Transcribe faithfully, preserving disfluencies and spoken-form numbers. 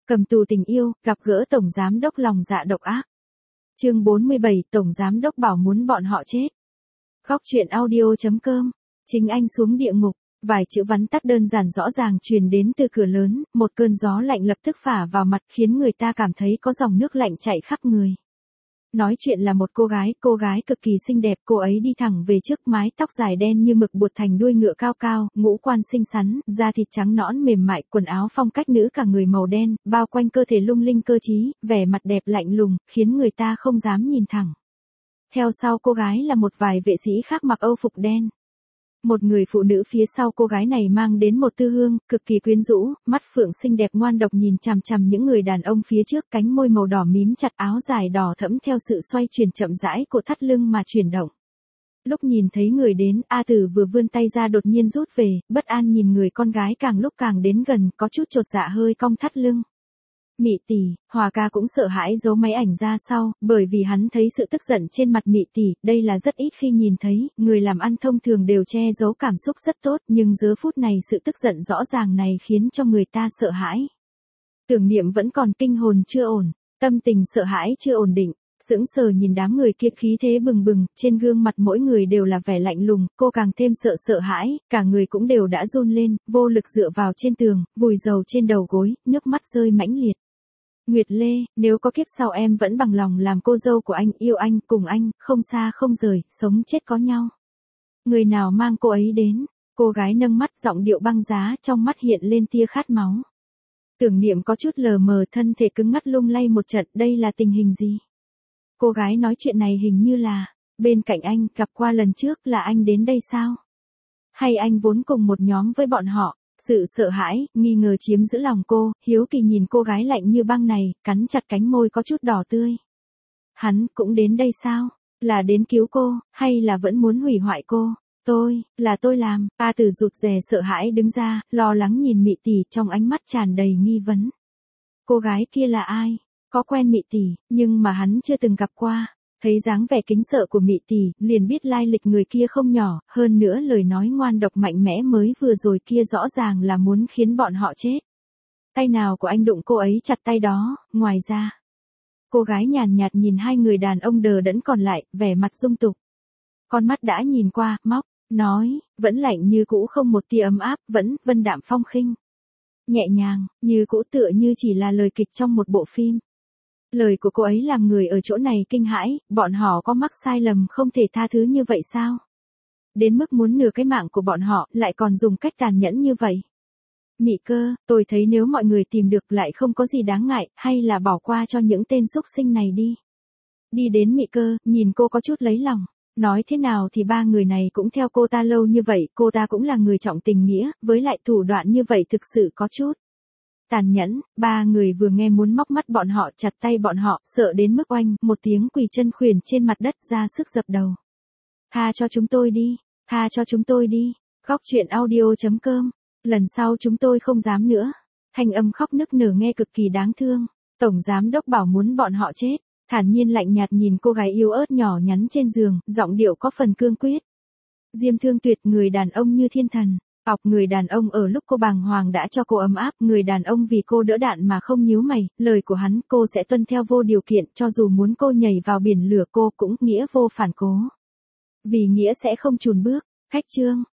Cầm tù tình yêu, gặp gỡ tổng giám đốc lòng dạ độc ác. Chương bốn mươi bảy, tổng giám đốc bảo muốn bọn họ chết. Góc truyện audio chấm com. Chính anh xuống địa ngục, vài chữ vắn tắt đơn giản rõ ràng truyền đến từ cửa lớn, một cơn gió lạnh lập tức phả vào mặt khiến người ta cảm thấy có dòng nước lạnh chảy khắp người. Nói chuyện là một cô gái, cô gái cực kỳ xinh đẹp, cô ấy đi thẳng về trước, mái tóc dài đen như mực buộc thành đuôi ngựa cao cao, ngũ quan xinh xắn, da thịt trắng nõn mềm mại, quần áo phong cách nữ cả người màu đen, bao quanh cơ thể lung linh cơ trí, vẻ mặt đẹp lạnh lùng, khiến người ta không dám nhìn thẳng. Theo sau cô gái là một vài vệ sĩ khác mặc âu phục đen. Một người phụ nữ phía sau cô gái này mang đến một tư hương, cực kỳ quyến rũ, mắt phượng xinh đẹp ngoan độc nhìn chằm chằm những người đàn ông phía trước, cánh môi màu đỏ mím chặt, áo dài đỏ thẫm theo sự xoay chuyển chậm rãi của thắt lưng mà chuyển động. Lúc nhìn thấy người đến, A Tử vừa vươn tay ra đột nhiên rút về, bất an nhìn người con gái càng lúc càng đến gần, có chút chột dạ hơi cong thắt lưng. Mị tỷ, Hòa ca cũng sợ hãi giấu máy ảnh ra sau, bởi vì hắn thấy sự tức giận trên mặt Mị tỷ, đây là rất ít khi nhìn thấy, người làm ăn thông thường đều che giấu cảm xúc rất tốt, nhưng giờ phút này sự tức giận rõ ràng này khiến cho người ta sợ hãi. Tưởng Niệm vẫn còn kinh hồn chưa ổn, tâm tình sợ hãi chưa ổn định, sững sờ nhìn đám người kia khí thế bừng bừng, trên gương mặt mỗi người đều là vẻ lạnh lùng, cô càng thêm sợ sợ hãi, cả người cũng đều đã run lên, vô lực dựa vào trên tường, vùi dầu trên đầu gối, nước mắt rơi mãnh liệt. Nguyệt Lê, nếu có kiếp sau em vẫn bằng lòng làm cô dâu của anh, yêu anh, cùng anh, không xa không rời, sống chết có nhau. Người nào mang cô ấy đến? Cô gái nâng mắt, giọng điệu băng giá, trong mắt hiện lên tia khát máu. Tưởng Niệm có chút lờ mờ, thân thể cứng ngắt lung lay một trận, đây là tình hình gì? Cô gái nói chuyện này hình như là, bên cạnh anh, gặp qua lần trước, là anh đến đây sao? Hay anh vốn cùng một nhóm với bọn họ? Sự sợ hãi, nghi ngờ chiếm giữ lòng cô, hiếu kỳ nhìn cô gái lạnh như băng này, cắn chặt cánh môi có chút đỏ tươi. Hắn cũng đến đây sao? Là đến cứu cô, hay là vẫn muốn hủy hoại cô? Tôi, là tôi làm. A Tử rụt rè sợ hãi đứng ra, lo lắng nhìn Mị tỷ, trong ánh mắt tràn đầy nghi vấn. Cô gái kia là ai? Có quen Mị tỷ, nhưng mà hắn chưa từng gặp qua. Thấy dáng vẻ kính sợ của Mị tỷ, liền biết lai lịch người kia không nhỏ, hơn nữa lời nói ngoan độc mạnh mẽ mới vừa rồi kia rõ ràng là muốn khiến bọn họ chết. Tay nào của anh đụng cô ấy chặt tay đó, ngoài ra. Cô gái nhàn nhạt nhìn hai người đàn ông đờ đẫn còn lại, vẻ mặt dung tục. Con mắt đã nhìn qua, móc, nói, vẫn lạnh như cũ không một tia ấm áp, vẫn vân đạm phong khinh. Nhẹ nhàng, như cũ tựa như chỉ là lời kịch trong một bộ phim. Lời của cô ấy làm người ở chỗ này kinh hãi, bọn họ có mắc sai lầm không thể tha thứ như vậy sao? Đến mức muốn nửa cái mạng của bọn họ, lại còn dùng cách tàn nhẫn như vậy. Mị Cơ, tôi thấy nếu mọi người tìm được lại không có gì đáng ngại, hay là bỏ qua cho những tên xúc sinh này đi. Đi đến Mị Cơ, nhìn cô có chút lấy lòng. Nói thế nào thì ba người này cũng theo cô ta lâu như vậy, cô ta cũng là người trọng tình nghĩa, với lại thủ đoạn như vậy thực sự có chút tàn nhẫn. Ba người vừa nghe muốn móc mắt bọn họ, chặt tay bọn họ, sợ đến mức oanh, một tiếng quỳ chân khuyển trên mặt đất, ra sức dập đầu. Tha cho chúng tôi đi, tha cho chúng tôi đi. Góc truyện audio chấm com. Lần sau chúng tôi không dám nữa. Thanh âm khóc nức nở nghe cực kỳ đáng thương. Tổng giám đốc bảo muốn bọn họ chết. Thản nhiên lạnh nhạt nhìn cô gái yếu ớt nhỏ nhắn trên giường, giọng điệu có phần cương quyết. Diêm Thương Tuyệt, người đàn ông như thiên thần. Học người đàn ông ở lúc cô bàng hoàng đã cho cô ấm áp, người đàn ông vì cô đỡ đạn mà không nhíu mày, lời của hắn cô sẽ tuân theo vô điều kiện, cho dù muốn cô nhảy vào biển lửa cô cũng nghĩa vô phản cố. Vì nghĩa sẽ không chùn bước. Khách trương,